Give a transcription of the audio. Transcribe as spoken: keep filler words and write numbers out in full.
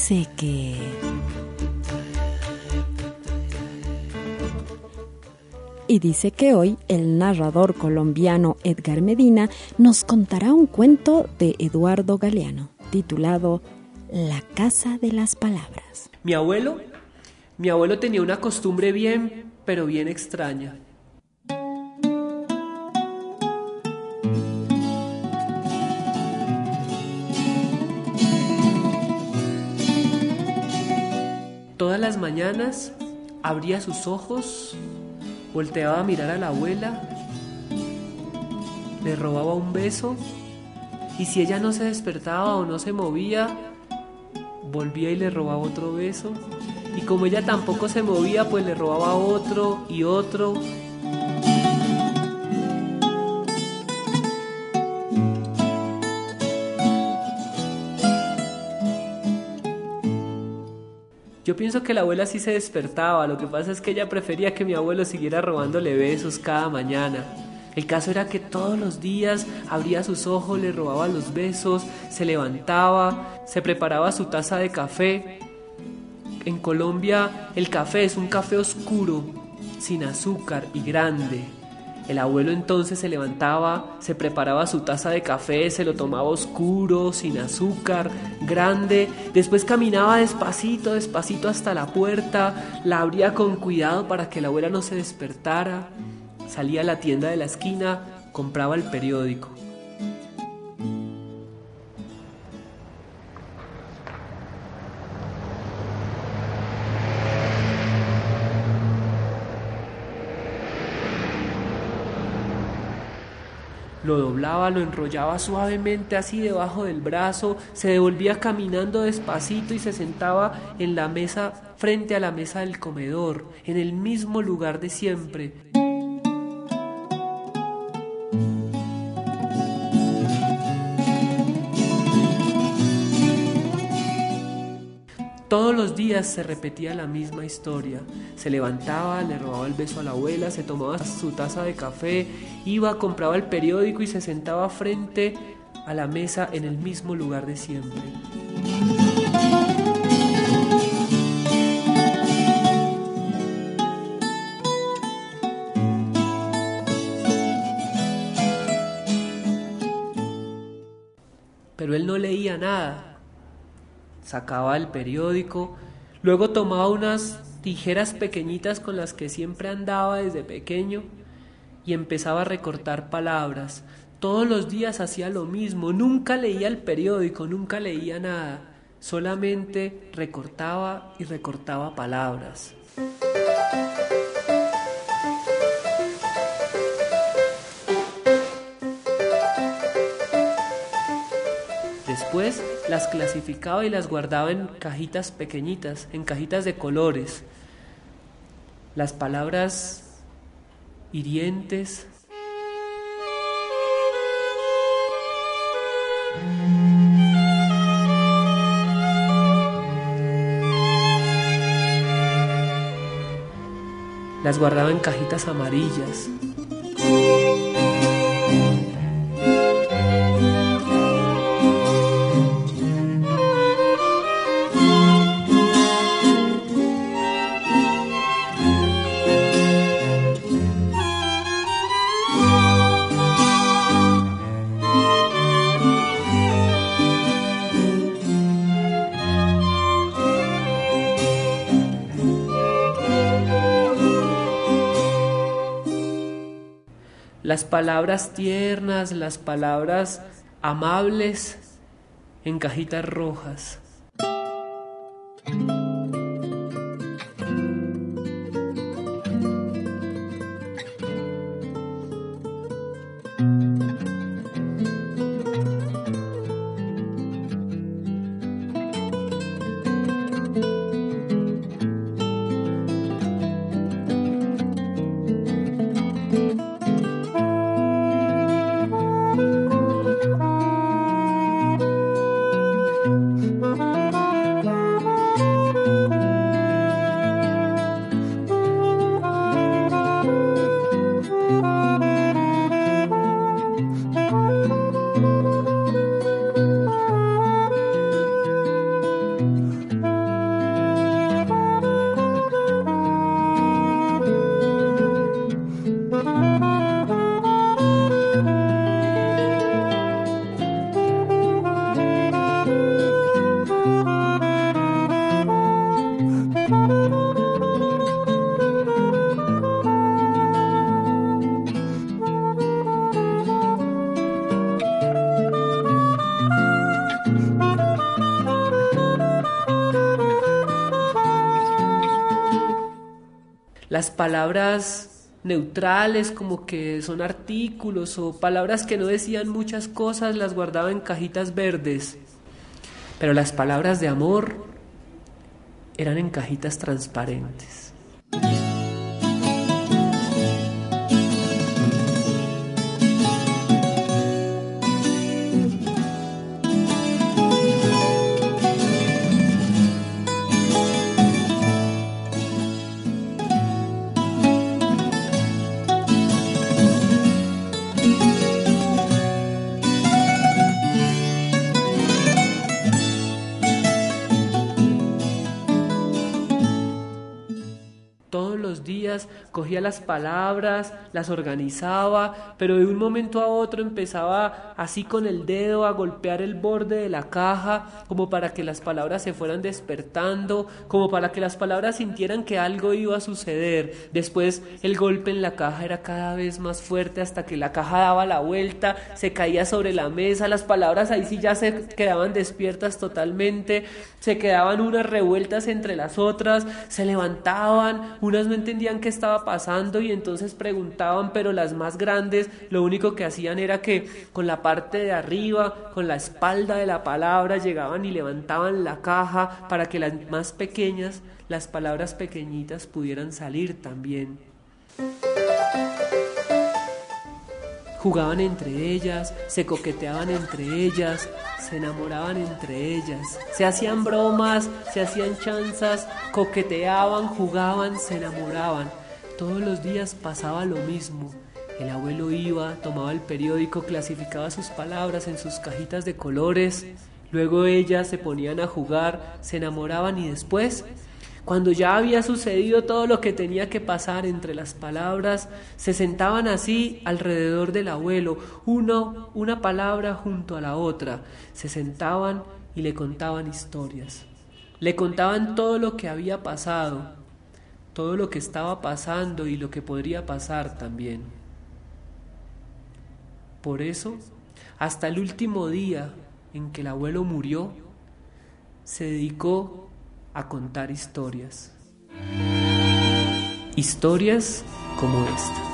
dice que... Y dice que hoy el narrador colombiano Edgar Medina nos contará un cuento de Eduardo Galeano, titulado La Casa de las Palabras. Mi abuelo, mi abuelo tenía una costumbre bien, pero bien extraña. Todas las mañanas abría sus ojos, volteaba a mirar a la abuela, le robaba un beso y si ella no se despertaba o no se movía, volvía y le robaba otro beso y como ella tampoco se movía, pues le robaba otro y otro. Yo pienso que la abuela sí se despertaba, lo que pasa es que ella prefería que mi abuelo siguiera robándole besos cada mañana. El caso era que todos los días abría sus ojos, le robaba los besos, se levantaba, se preparaba su taza de café. En Colombia el café es un café oscuro, sin azúcar y grande. El abuelo entonces se levantaba, se preparaba su taza de café, se lo tomaba oscuro, sin azúcar, grande. Después caminaba despacito, despacito hasta la puerta, la abría con cuidado para que la abuela no se despertara. Salía a la tienda de la esquina, compraba el periódico. Lo doblaba, lo enrollaba suavemente así debajo del brazo, se devolvía caminando despacito y se sentaba en la mesa, frente a la mesa del comedor, en el mismo lugar de siempre. Todos los días se repetía la misma historia. Se levantaba, le robaba el beso a la abuela, se tomaba su taza de café, iba, compraba el periódico y se sentaba frente a la mesa en el mismo lugar de siempre. Pero él no leía nada. Sacaba el periódico, luego tomaba unas tijeras pequeñitas con las que siempre andaba desde pequeño y empezaba a recortar palabras. Todos los días hacía lo mismo, nunca leía el periódico, nunca leía nada, solamente recortaba y recortaba palabras. Después las clasificaba y las guardaba en cajitas pequeñitas, en cajitas de colores. Las palabras hirientes, las guardaba en cajitas amarillas. Las palabras tiernas, las palabras amables en cajitas rojas. Las palabras neutrales, como que son artículos o palabras que no decían muchas cosas, las guardaba en cajitas verdes. Pero las palabras de amor eran en cajitas transparentes. Todos los días cogía las palabras, las organizaba, pero de un momento a otro empezaba así con el dedo a golpear el borde de la caja, como para que las palabras se fueran despertando, como para que las palabras sintieran que algo iba a suceder. Después el golpe en la caja era cada vez más fuerte hasta que la caja daba la vuelta, se caía sobre la mesa, las palabras ahí sí ya se quedaban despiertas totalmente, se quedaban unas revueltas entre las otras, se levantaban, unas no entendían qué estaba pasando y entonces preguntaban, pero las más grandes lo único que hacían era que con la parte de arriba, con la espalda de la palabra, llegaban y levantaban la caja para que las más pequeñas, las palabras pequeñitas pudieran salir también. Jugaban entre ellas, se coqueteaban entre ellas, se enamoraban entre ellas, se hacían bromas, se hacían chanzas, coqueteaban, jugaban, se enamoraban. Todos los días pasaba lo mismo. El abuelo iba, tomaba el periódico, clasificaba sus palabras en sus cajitas de colores, luego ellas se ponían a jugar, se enamoraban y después, cuando ya había sucedido todo lo que tenía que pasar entre las palabras, se sentaban así alrededor del abuelo, uno, una palabra junto a la otra. Se sentaban y le contaban historias. Le contaban todo lo que había pasado, todo lo que estaba pasando y lo que podría pasar también. Por eso, hasta el último día en que el abuelo murió, se dedicó a contar historias. Historias como esta.